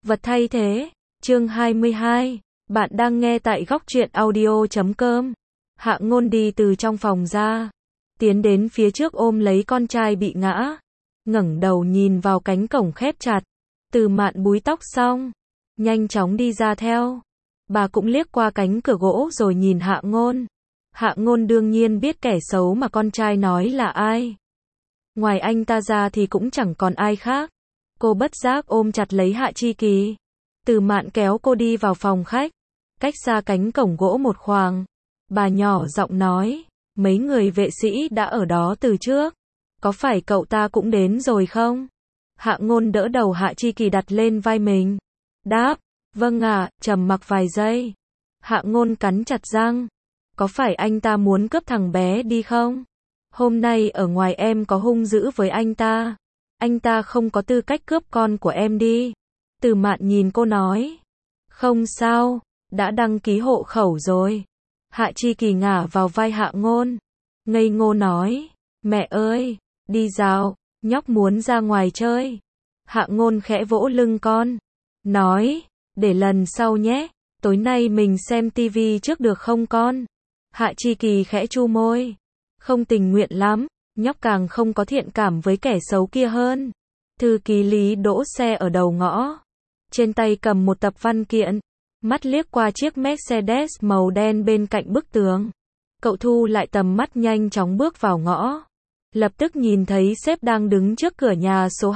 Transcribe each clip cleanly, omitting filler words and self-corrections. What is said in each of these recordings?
Vật thay thế. Chương 22. Bạn đang nghe tại góc truyện audio.com. Hạ Ngôn đi từ trong phòng ra, tiến đến phía trước ôm lấy con trai bị ngã, ngẩng đầu nhìn vào cánh cổng khép chặt. Từ Mạn búi tóc xong, nhanh chóng đi ra theo. Bà cũng liếc qua cánh cửa gỗ rồi nhìn Hạ Ngôn. Hạ Ngôn đương nhiên biết kẻ xấu mà con trai nói là ai. Ngoài anh ta ra thì cũng chẳng còn ai khác. Cô bất giác ôm chặt lấy Hạ Chi Kỳ. Từ Mạn kéo cô đi vào phòng khách, cách xa cánh cổng gỗ một khoảng. Bà nhỏ giọng nói, mấy người vệ sĩ đã ở đó từ trước. Có phải cậu ta cũng đến rồi không? Hạ Ngôn đỡ đầu Hạ Chi Kỳ đặt lên vai mình. Đáp, vâng ạ, trầm mặc vài giây. Hạ Ngôn cắn chặt răng. Có phải anh ta muốn cướp thằng bé đi không? Hôm nay ở ngoài em có hung dữ với anh ta. Anh ta không có tư cách cướp con của em đi. Từ Mạn nhìn cô nói. Không sao, đã đăng ký hộ khẩu rồi. Hạ Chi Kỳ ngả vào vai Hạ Ngôn. Ngây ngô nói. Mẹ ơi, đi dạo, nhóc muốn ra ngoài chơi. Hạ Ngôn khẽ vỗ lưng con. Nói, để lần sau nhé, tối nay mình xem tivi trước được không con? Hạ Chi Kỳ khẽ chu môi. Không tình nguyện lắm, nhóc càng không có thiện cảm với kẻ xấu kia hơn. Thư ký Lý đỗ xe ở đầu ngõ. Trên tay cầm một tập văn kiện. Mắt liếc qua chiếc Mercedes màu đen bên cạnh bức tường. Cậu thu lại tầm mắt nhanh chóng bước vào ngõ. Lập tức nhìn thấy sếp đang đứng trước cửa nhà số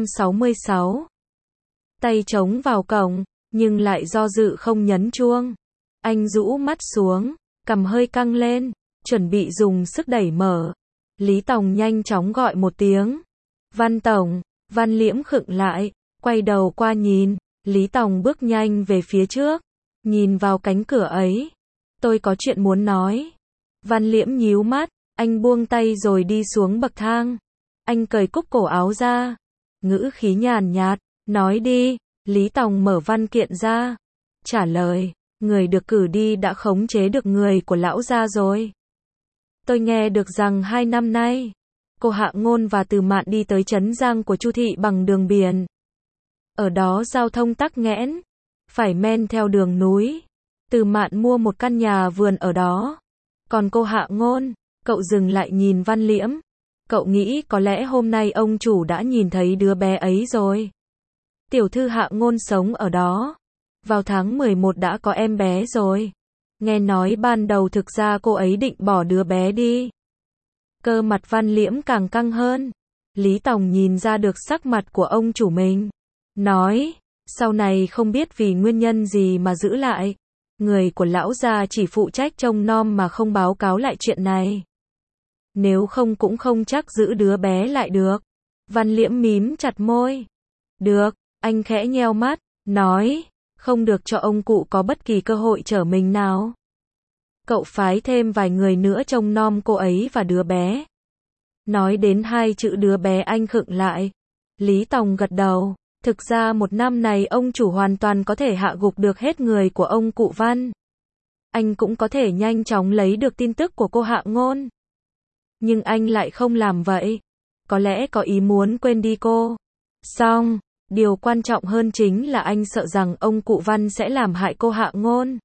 266. Tay chống vào cổng, nhưng lại do dự không nhấn chuông. Anh rũ mắt xuống, cằm hơi căng lên, chuẩn bị dùng sức đẩy mở. Lý Tòng nhanh chóng gọi một tiếng. Văn Tổng. Văn Liễm khựng lại, quay đầu qua nhìn. Lý Tòng bước nhanh về phía trước, nhìn vào cánh cửa ấy. Tôi có chuyện muốn nói. Văn Liễm nhíu mắt, anh buông tay rồi đi xuống bậc thang. Anh cởi cúc cổ áo ra, ngữ khí nhàn nhạt, nói đi. Lý Tòng mở văn kiện ra, trả lời, người được cử đi đã khống chế được người của lão gia rồi. Tôi nghe được rằng 2 năm nay, cô Hạ Ngôn và Từ Mạn đi tới Trấn Giang của Chu thị bằng đường biển. Ở đó giao thông tắc nghẽn, phải men theo đường núi. Từ Mạn mua một căn nhà vườn ở đó. Còn cô Hạ Ngôn, cậu dừng lại nhìn Văn Liễm. Cậu nghĩ có lẽ hôm nay ông chủ đã nhìn thấy đứa bé ấy rồi. Tiểu thư Hạ Ngôn sống ở đó. Vào tháng 11 đã có em bé rồi. Nghe nói ban đầu thực ra cô ấy định bỏ đứa bé đi. Cơ mặt Văn Liễm càng căng hơn. Lý Tòng nhìn ra được sắc mặt của ông chủ mình. Nói, sau này không biết vì nguyên nhân gì mà giữ lại. Người của lão gia chỉ phụ trách trông nom mà không báo cáo lại chuyện này. Nếu không cũng không chắc giữ đứa bé lại được. Văn Liễm mím chặt môi. Được, anh khẽ nheo mắt, nói, không được cho ông cụ có bất kỳ cơ hội trở mình nào. Cậu phái thêm vài người nữa trông nom cô ấy và đứa bé. Nói đến 2 chữ đứa bé anh khựng lại. Lý Tòng gật đầu. Thực ra 1 năm này ông chủ hoàn toàn có thể hạ gục được hết người của ông cụ Văn. Anh cũng có thể nhanh chóng lấy được tin tức của cô Hạ Ngôn. Nhưng anh lại không làm vậy. Có lẽ có ý muốn quên đi cô. Xong, điều quan trọng hơn chính là anh sợ rằng ông cụ Văn sẽ làm hại cô Hạ Ngôn.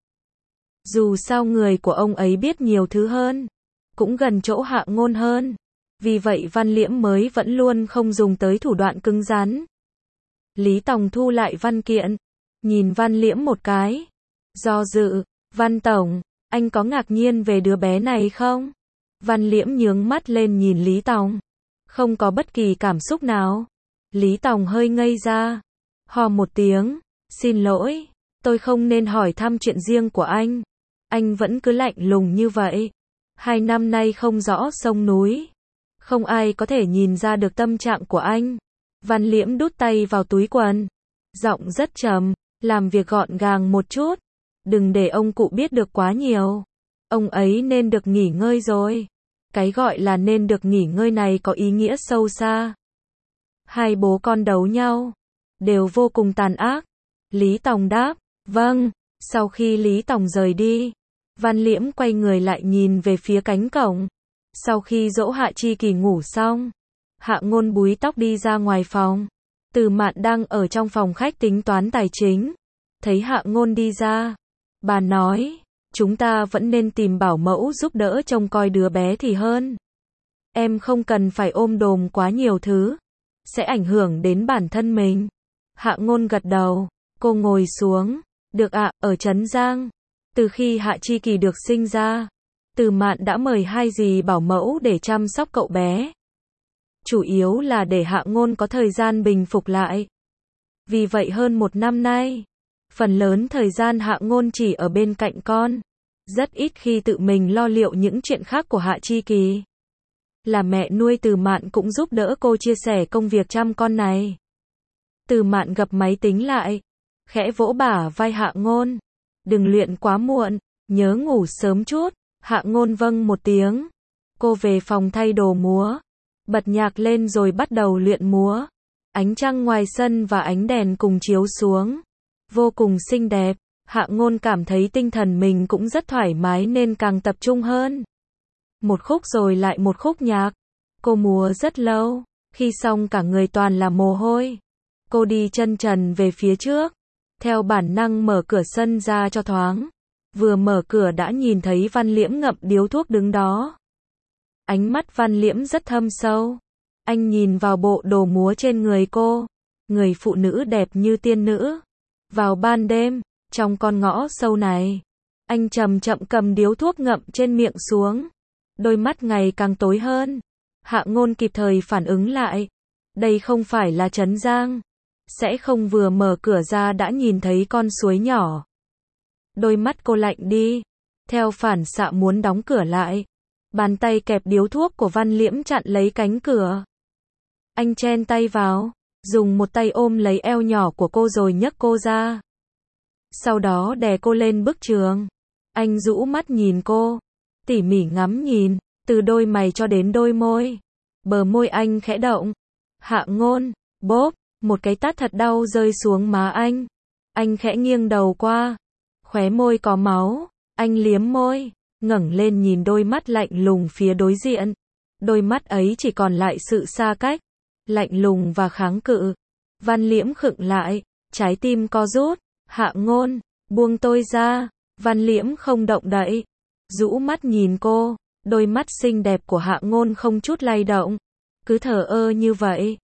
Dù sao người của ông ấy biết nhiều thứ hơn, cũng gần chỗ Hạ Ngôn hơn. Vì vậy Văn Liễm mới vẫn luôn không dùng tới thủ đoạn cứng rắn. Lý Tòng thu lại văn kiện, nhìn Văn Liễm một cái. Do dự, Văn Tổng, anh có ngạc nhiên về đứa bé này không? Văn Liễm nhướng mắt lên nhìn Lý Tòng. Không có bất kỳ cảm xúc nào. Lý Tòng hơi ngây ra. Hò một tiếng, xin lỗi, tôi không nên hỏi thăm chuyện riêng của anh. Anh vẫn cứ lạnh lùng như vậy. 2 năm nay không rõ sông núi. Không ai có thể nhìn ra được tâm trạng của anh. Văn Liễm đút tay vào túi quần. Giọng rất trầm, làm việc gọn gàng một chút. Đừng để ông cụ biết được quá nhiều. Ông ấy nên được nghỉ ngơi rồi. Cái gọi là nên được nghỉ ngơi này có ý nghĩa sâu xa. 2 bố con đấu nhau, đều vô cùng tàn ác. Lý Tòng đáp, vâng. Sau khi Lý Tòng rời đi, Văn Liễm quay người lại nhìn về phía cánh cổng. Sau khi dỗ Hạ Chi Kỳ ngủ xong, Hạ Ngôn búi tóc đi ra ngoài phòng. Từ Mạn đang ở trong phòng khách tính toán tài chính. Thấy Hạ Ngôn đi ra. Bà nói, chúng ta vẫn nên tìm bảo mẫu giúp đỡ trông coi đứa bé thì hơn. Em không cần phải ôm đồm quá nhiều thứ. Sẽ ảnh hưởng đến bản thân mình. Hạ Ngôn gật đầu. Cô ngồi xuống. Được ạ, ở Trấn Giang. Từ khi Hạ Chi Kỳ được sinh ra, Từ Mạn đã mời 2 dì bảo mẫu để chăm sóc cậu bé. Chủ yếu là để Hạ Ngôn có thời gian bình phục lại. Vì vậy hơn 1 năm nay, phần lớn thời gian Hạ Ngôn chỉ ở bên cạnh con. Rất ít khi tự mình lo liệu những chuyện khác của Hạ Chi Kỳ. Là mẹ nuôi Từ Mạn cũng giúp đỡ cô chia sẻ công việc chăm con này. Từ Mạn gập máy tính lại, khẽ vỗ bả vai Hạ Ngôn. Đừng luyện quá muộn, nhớ ngủ sớm chút. Hạ Ngôn vâng một tiếng. Cô về phòng thay đồ múa, bật nhạc lên rồi bắt đầu luyện múa. Ánh trăng ngoài sân và ánh đèn cùng chiếu xuống, vô cùng xinh đẹp. Hạ Ngôn cảm thấy tinh thần mình cũng rất thoải mái nên càng tập trung hơn. Một khúc rồi lại một khúc nhạc. Cô múa rất lâu, khi xong cả người toàn là mồ hôi. Cô đi chân trần về phía trước, theo bản năng mở cửa sân ra cho thoáng. Vừa mở cửa đã nhìn thấy Văn Liễm ngậm điếu thuốc đứng đó. Ánh mắt Văn Liễm rất thâm sâu. Anh nhìn vào bộ đồ múa trên người cô. Người phụ nữ đẹp như tiên nữ. Vào ban đêm, trong con ngõ sâu này, anh chậm chậm cầm điếu thuốc ngậm trên miệng xuống. Đôi mắt ngày càng tối hơn. Hạ Ngôn kịp thời phản ứng lại. Đây không phải là Trấn Giang. Sẽ không vừa mở cửa ra đã nhìn thấy con suối nhỏ. Đôi mắt cô lạnh đi. Theo phản xạ muốn đóng cửa lại. Bàn tay kẹp điếu thuốc của Văn Liễm chặn lấy cánh cửa. Anh chen tay vào, dùng một tay ôm lấy eo nhỏ của cô rồi nhấc cô ra. Sau đó đè cô lên bức tường. Anh rũ mắt nhìn cô, tỉ mỉ ngắm nhìn, từ đôi mày cho đến đôi môi. Bờ môi anh khẽ động. Hạ Ngôn, bốp, một cái tát thật đau rơi xuống má anh. Anh khẽ nghiêng đầu qua, khóe môi có máu, anh liếm môi, ngẩng lên nhìn đôi mắt lạnh lùng phía đối diện. Đôi mắt ấy chỉ còn lại sự xa cách, lạnh lùng và kháng cự. Văn Liễm khựng lại, trái tim co rút. Hạ Ngôn, buông tôi ra. Văn Liễm không động đậy, rũ mắt nhìn cô. Đôi mắt xinh đẹp của Hạ Ngôn không chút lay động, cứ thờ ơ như vậy.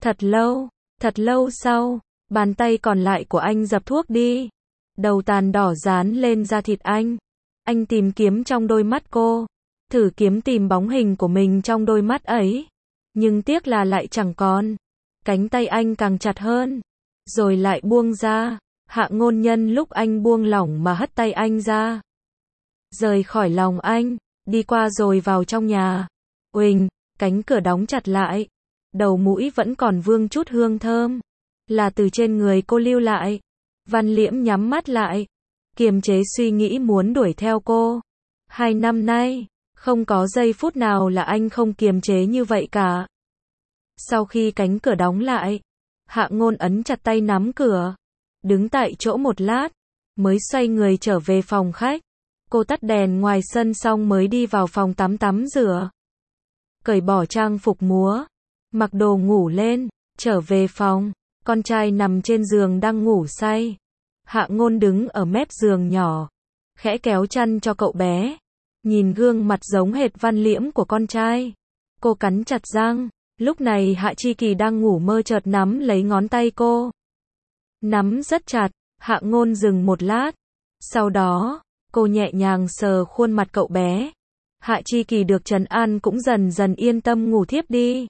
Thật lâu sau, bàn tay còn lại của anh dập thuốc đi. Đầu tàn đỏ dán lên da thịt anh. Anh tìm kiếm trong đôi mắt cô, thử kiếm tìm bóng hình của mình trong đôi mắt ấy. Nhưng tiếc là lại chẳng còn. Cánh tay anh càng chặt hơn, rồi lại buông ra. Hạ Ngôn nhân lúc anh buông lỏng mà hất tay anh ra, rời khỏi lòng anh, đi qua rồi vào trong nhà. Uỳnh, cánh cửa đóng chặt lại. Đầu mũi vẫn còn vương chút hương thơm, là từ trên người cô lưu lại. Văn Liễm nhắm mắt lại, kiềm chế suy nghĩ muốn đuổi theo cô. 2 năm nay, không có giây phút nào là anh không kiềm chế như vậy cả. Sau khi cánh cửa đóng lại, Hạ Ngôn ấn chặt tay nắm cửa, đứng tại chỗ một lát, mới xoay người trở về phòng khách. Cô tắt đèn ngoài sân xong mới đi vào phòng tắm rửa. Cởi bỏ trang phục múa, mặc đồ ngủ lên, trở về phòng. Con trai nằm trên giường đang ngủ say. Hạ Ngôn đứng ở mép giường nhỏ, khẽ kéo chăn cho cậu bé. Nhìn gương mặt giống hệt Văn Liễm của con trai, cô cắn chặt răng. Lúc này Hạ Chi Kỳ đang ngủ mơ chợt nắm lấy ngón tay cô. Nắm rất chặt. Hạ Ngôn dừng một lát. Sau đó, cô nhẹ nhàng sờ khuôn mặt cậu bé. Hạ Chi Kỳ được trấn an cũng dần dần yên tâm ngủ thiếp đi.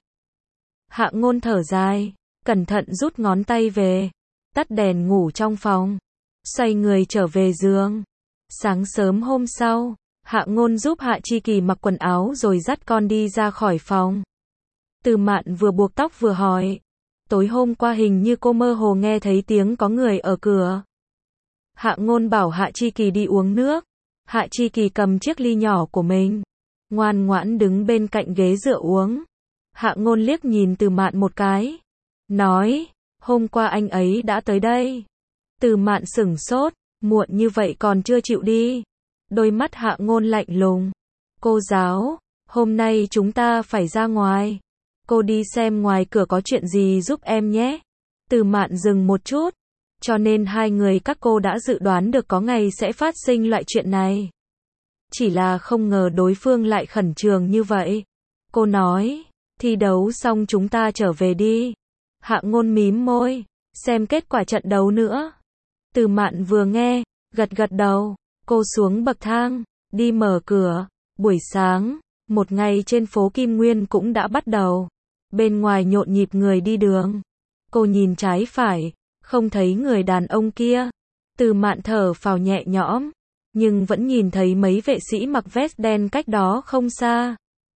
Hạ Ngôn thở dài, cẩn thận rút ngón tay về, tắt đèn ngủ trong phòng, xoay người trở về giường. Sáng sớm hôm sau, Hạ Ngôn giúp Hạ Chi Kỳ mặc quần áo rồi dắt con đi ra khỏi phòng. Từ Mạn vừa buộc tóc vừa hỏi, tối hôm qua hình như cô mơ hồ nghe thấy tiếng có người ở cửa. Hạ Ngôn bảo Hạ Chi Kỳ đi uống nước. Hạ Chi Kỳ cầm chiếc ly nhỏ của mình, ngoan ngoãn đứng bên cạnh ghế dựa uống. Hạ Ngôn liếc nhìn Từ Mạn một cái, nói, hôm qua anh ấy đã tới đây. Từ Mạn sửng sốt, muộn như vậy còn chưa chịu đi. Đôi mắt Hạ Ngôn lạnh lùng. Cô giáo, hôm nay chúng ta phải ra ngoài. Cô đi xem ngoài cửa có chuyện gì giúp em nhé. Từ Mạn dừng một chút. Cho nên hai người các cô đã dự đoán được có ngày sẽ phát sinh loại chuyện này. Chỉ là không ngờ đối phương lại khẩn trương như vậy. Cô nói, thi đấu xong chúng ta trở về đi. Hạ Ngôn mím môi, xem kết quả trận đấu nữa. Từ Mạn vừa nghe, gật gật đầu, cô xuống bậc thang, đi mở cửa. Buổi sáng, một ngày trên phố Kim Nguyên cũng đã bắt đầu. Bên ngoài nhộn nhịp người đi đường. Cô nhìn trái phải, không thấy người đàn ông kia. Từ Mạn thở phào nhẹ nhõm, nhưng vẫn nhìn thấy mấy vệ sĩ mặc vest đen cách đó không xa.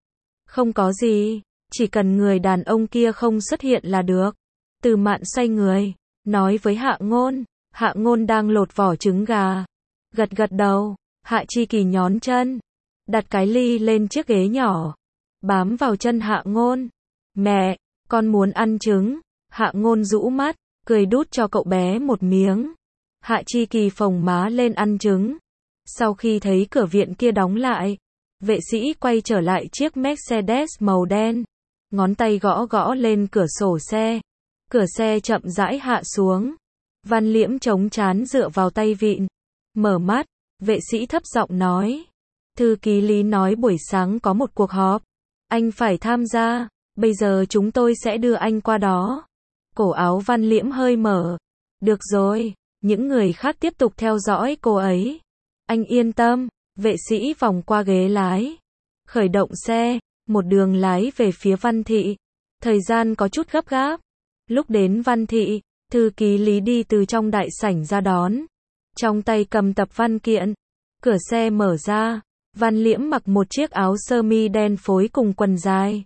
Không có gì, chỉ cần người đàn ông kia không xuất hiện là được. Từ Mạn xoay người, nói với Hạ Ngôn. Hạ Ngôn đang lột vỏ trứng gà. Gật gật đầu. Hạ Chi Kỳ nhón chân, đặt cái ly lên chiếc ghế nhỏ, bám vào chân Hạ Ngôn. Mẹ, con muốn ăn trứng. Hạ Ngôn rũ mắt, cười đút cho cậu bé một miếng. Hạ Chi Kỳ phồng má lên ăn trứng. Sau khi thấy cửa viện kia đóng lại, vệ sĩ quay trở lại chiếc Mercedes màu đen. Ngón tay gõ gõ lên cửa sổ xe. Cửa xe chậm rãi hạ xuống. Văn Liễm chống trán dựa vào tay vịn. Mở mắt, vệ sĩ thấp giọng nói. Thư ký Lý nói buổi sáng có một cuộc họp. Anh phải tham gia, bây giờ chúng tôi sẽ đưa anh qua đó. Cổ áo Văn Liễm hơi mở. Được rồi, những người khác tiếp tục theo dõi cô ấy. Anh yên tâm, vệ sĩ vòng qua ghế lái. Khởi động xe, một đường lái về phía Văn Thị. Thời gian có chút gấp gáp. Lúc đến Văn Thị, thư ký Lý đi từ trong đại sảnh ra đón. Trong tay cầm tập văn kiện. Cửa xe mở ra. Văn Liễm mặc một chiếc áo sơ mi đen phối cùng quần dài.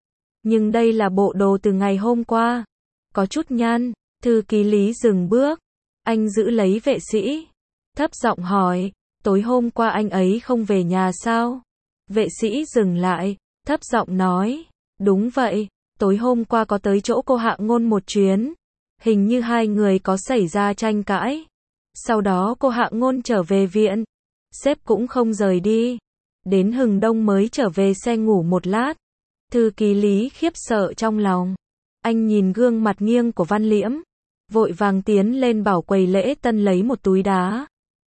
Nhưng đây là bộ đồ từ ngày hôm qua. Có chút nhăn. Thư ký Lý dừng bước. Anh giữ lấy vệ sĩ. Thấp giọng hỏi. Tối hôm qua anh ấy không về nhà sao? Vệ sĩ dừng lại. Thấp giọng nói. Đúng vậy. Tối hôm qua có tới chỗ cô Hạ Ngôn một chuyến. Hình như hai người có xảy ra tranh cãi. Sau đó cô Hạ Ngôn trở về viện. Sếp cũng không rời đi. Đến hừng đông mới trở về xe ngủ một lát. Thư ký Lý khiếp sợ trong lòng. Anh nhìn gương mặt nghiêng của Văn Liễm. Vội vàng tiến lên bảo quầy lễ tân lấy một túi đá.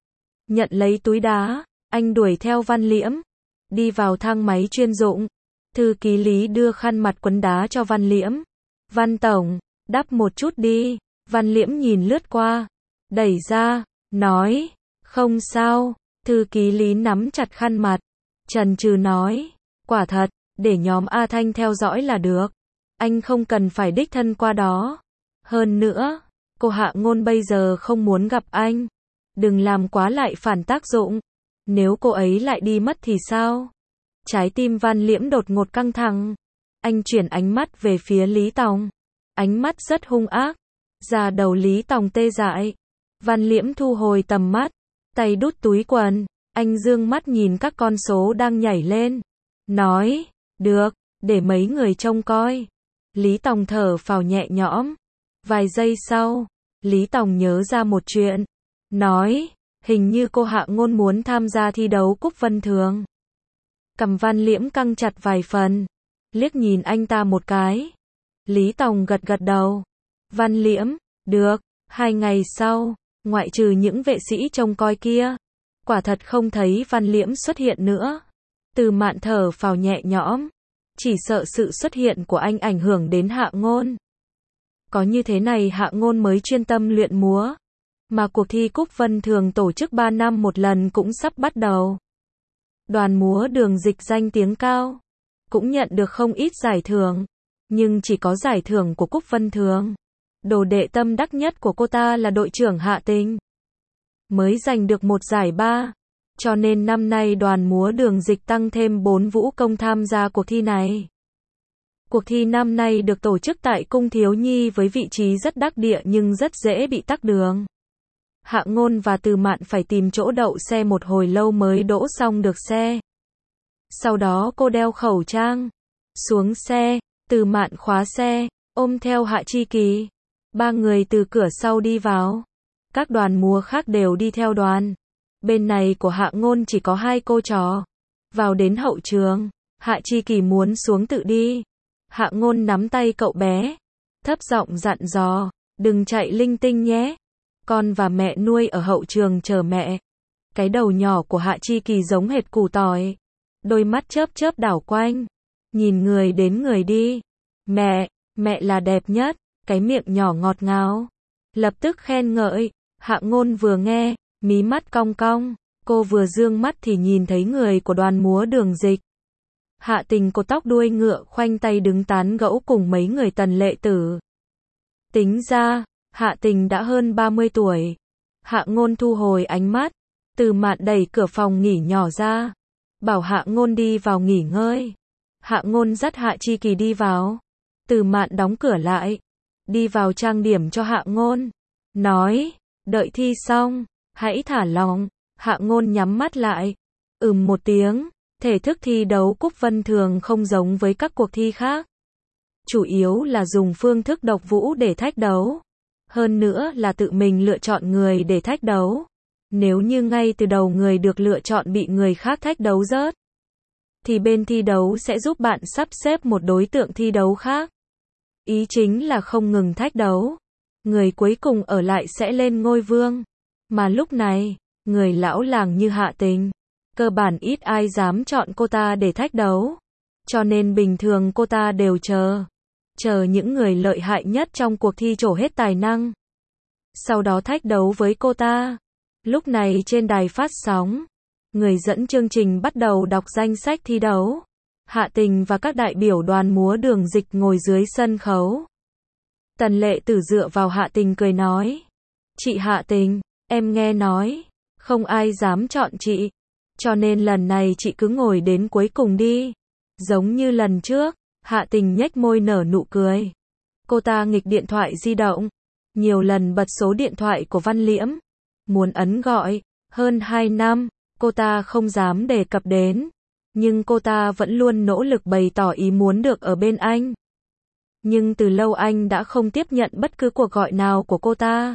Nhận lấy túi đá, anh đuổi theo Văn Liễm. Đi vào thang máy chuyên dụng. Thư ký Lý đưa khăn mặt quấn đá cho Văn Liễm. Văn tổng, đắp một chút đi. Văn Liễm nhìn lướt qua. Đẩy ra, nói. Không sao. Thư ký Lý nắm chặt khăn mặt. Chần chừ nói. Quả thật, để nhóm A Thanh theo dõi là được. Anh không cần phải đích thân qua đó. Hơn nữa, cô Hạ Ngôn bây giờ không muốn gặp anh. Đừng làm quá lại phản tác dụng. Nếu cô ấy lại đi mất thì sao? Trái tim Văn Liễm đột ngột căng thẳng. Anh chuyển ánh mắt về phía Lý Tòng. Ánh mắt rất hung ác. Da đầu Lý Tòng tê dại. Văn Liễm thu hồi tầm mắt. Tay đút túi quần. Anh dương mắt nhìn các con số đang nhảy lên. Nói, được, để mấy người trông coi. Lý Tòng thở phào nhẹ nhõm. Vài giây sau, Lý Tòng nhớ ra một chuyện. Nói, hình như cô Hạ Ngôn muốn tham gia thi đấu Cúp Vân Thường. Cằm Văn Liễm căng chặt vài phần. Liếc nhìn anh ta một cái. Lý Tòng gật gật đầu. Văn Liễm, được. 2 ngày sau, ngoại trừ những vệ sĩ trông coi kia, quả thật không thấy Văn Liễm xuất hiện nữa. Từ Mạn thở phào nhẹ nhõm. Chỉ sợ sự xuất hiện của anh ảnh hưởng đến Hạ Ngôn. Có như thế này Hạ Ngôn mới chuyên tâm luyện múa. Mà cuộc thi Cúp Vân Thường tổ chức 3 năm một lần cũng sắp bắt đầu. Đoàn múa Đường Dịch danh tiếng cao. Cũng nhận được không ít giải thưởng. Nhưng chỉ có giải thưởng của Cúp Vân Thường. Đồ đệ tâm đắc nhất của cô ta là đội trưởng Hạ Tình. Mới giành được một giải ba. Cho nên năm nay đoàn múa Đường Dịch tăng thêm 4 vũ công tham gia cuộc thi này. Cuộc thi năm nay được tổ chức tại Cung Thiếu Nhi với vị trí rất đắc địa nhưng rất dễ bị tắc đường. Hạ Ngôn và Từ Mạn phải tìm chỗ đậu xe một hồi lâu mới đỗ xong được xe. Sau đó cô đeo khẩu trang. Xuống xe, Từ Mạn khóa xe, ôm theo Hạ Chi Kỳ. 3 người từ cửa sau đi vào. Các đoàn múa khác đều đi theo đoàn. Bên này của Hạ Ngôn chỉ có 2 cô trò. Vào đến hậu trường, Hạ Chi Kỳ muốn xuống tự đi. Hạ Ngôn nắm tay cậu bé. Thấp giọng dặn dò. đừng chạy linh tinh nhé. Con và mẹ nuôi ở hậu trường chờ mẹ. Cái đầu nhỏ của Hạ Chi Kỳ giống hệt củ tỏi. Đôi mắt chớp chớp đảo quanh. Nhìn người đến người đi. Mẹ là đẹp nhất. Cái miệng nhỏ ngọt ngào. Lập tức khen ngợi. Hạ Ngôn vừa nghe, mí mắt cong cong. Cô vừa dương mắt thì nhìn thấy người của đoàn múa Đường Dịch. Hạ Tình cột tóc đuôi ngựa khoanh tay đứng tán gẫu cùng mấy người Tần Lệ Tử. Tính ra, Hạ Tình đã hơn 30 tuổi. Hạ Ngôn thu hồi ánh mắt. Từ Mạn đẩy cửa phòng nghỉ nhỏ ra. Bảo Hạ Ngôn đi vào nghỉ ngơi. Hạ Ngôn dắt Hạ Chi Kỳ đi vào. Từ Mạn đóng cửa lại. Đi vào trang điểm cho Hạ Ngôn. Nói, đợi thi xong, hãy thả lỏng. Hạ Ngôn nhắm mắt lại. Một tiếng. Thể thức thi đấu Cúc Vân thường không giống với các cuộc thi khác. Chủ yếu là dùng phương thức độc vũ để thách đấu. Hơn nữa là tự mình lựa chọn người để thách đấu. Nếu như ngay từ đầu người được lựa chọn bị người khác thách đấu rớt, thì bên thi đấu sẽ giúp bạn sắp xếp một đối tượng thi đấu khác. Ý chính là không ngừng thách đấu. Người cuối cùng ở lại sẽ lên ngôi vương. Mà lúc này, người lão làng như Hạ Tình, cơ bản ít ai dám chọn cô ta để thách đấu. Cho nên bình thường cô ta đều chờ những người lợi hại nhất trong cuộc thi trổ hết tài năng. Sau đó thách đấu với cô ta. Lúc này trên đài phát sóng, người dẫn chương trình bắt đầu đọc danh sách thi đấu. Hạ Tình và các đại biểu đoàn múa Đường Dịch ngồi dưới sân khấu. Tần Lệ Tử dựa vào Hạ Tình cười nói. Chị Hạ Tình, em nghe nói, không ai dám chọn chị. Cho nên lần này chị cứ ngồi đến cuối cùng đi. Giống như lần trước, Hạ Tình nhếch môi nở nụ cười. Cô ta nghịch điện thoại di động. Nhiều lần bật số điện thoại của Văn Liễm. Muốn ấn gọi. Hơn 2 năm, cô ta không dám đề cập đến. Nhưng cô ta vẫn luôn nỗ lực bày tỏ ý muốn được ở bên anh. Nhưng từ lâu anh đã không tiếp nhận bất cứ cuộc gọi nào của cô ta.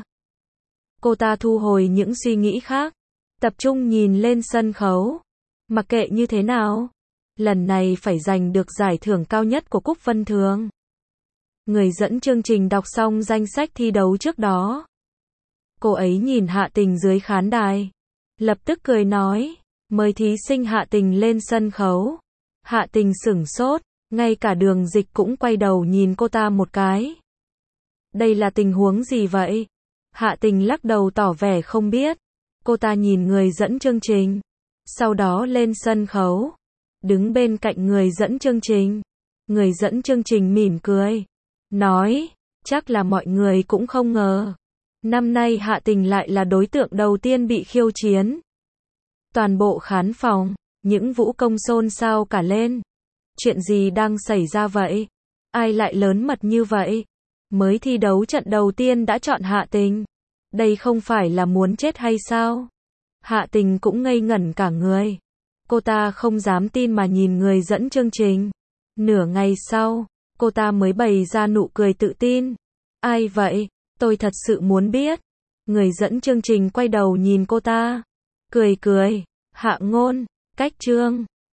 Cô ta thu hồi những suy nghĩ khác. Tập trung nhìn lên sân khấu. Mặc kệ như thế nào, lần này phải giành được giải thưởng cao nhất của Cúc Vân Thường. Người dẫn chương trình đọc xong danh sách thi đấu trước đó. Cô ấy nhìn Hạ Tình dưới khán đài. Lập tức cười nói, mời thí sinh Hạ Tình lên sân khấu. Hạ Tình sửng sốt, ngay cả Đường Dịch cũng quay đầu nhìn cô ta một cái. Đây là tình huống gì vậy? Hạ Tình lắc đầu tỏ vẻ không biết. Cô ta nhìn người dẫn chương trình. Sau đó lên sân khấu. Đứng bên cạnh người dẫn chương trình. Người dẫn chương trình mỉm cười. Nói, chắc là mọi người cũng không ngờ. Năm nay Hạ Tình lại là đối tượng đầu tiên bị khiêu chiến. Toàn bộ khán phòng, những vũ công xôn xao cả lên. Chuyện gì đang xảy ra vậy? Ai lại lớn mật như vậy? Mới thi đấu trận đầu tiên đã chọn Hạ Tình. Đây không phải là muốn chết hay sao? Hạ Tình cũng ngây ngẩn cả người. Cô ta không dám tin mà nhìn người dẫn chương trình. Nửa ngày sau, cô ta mới bày ra nụ cười tự tin. Ai vậy? Tôi thật sự muốn biết. Người dẫn chương trình quay đầu nhìn cô ta. Cười. Hạ Ngôn, cách chương.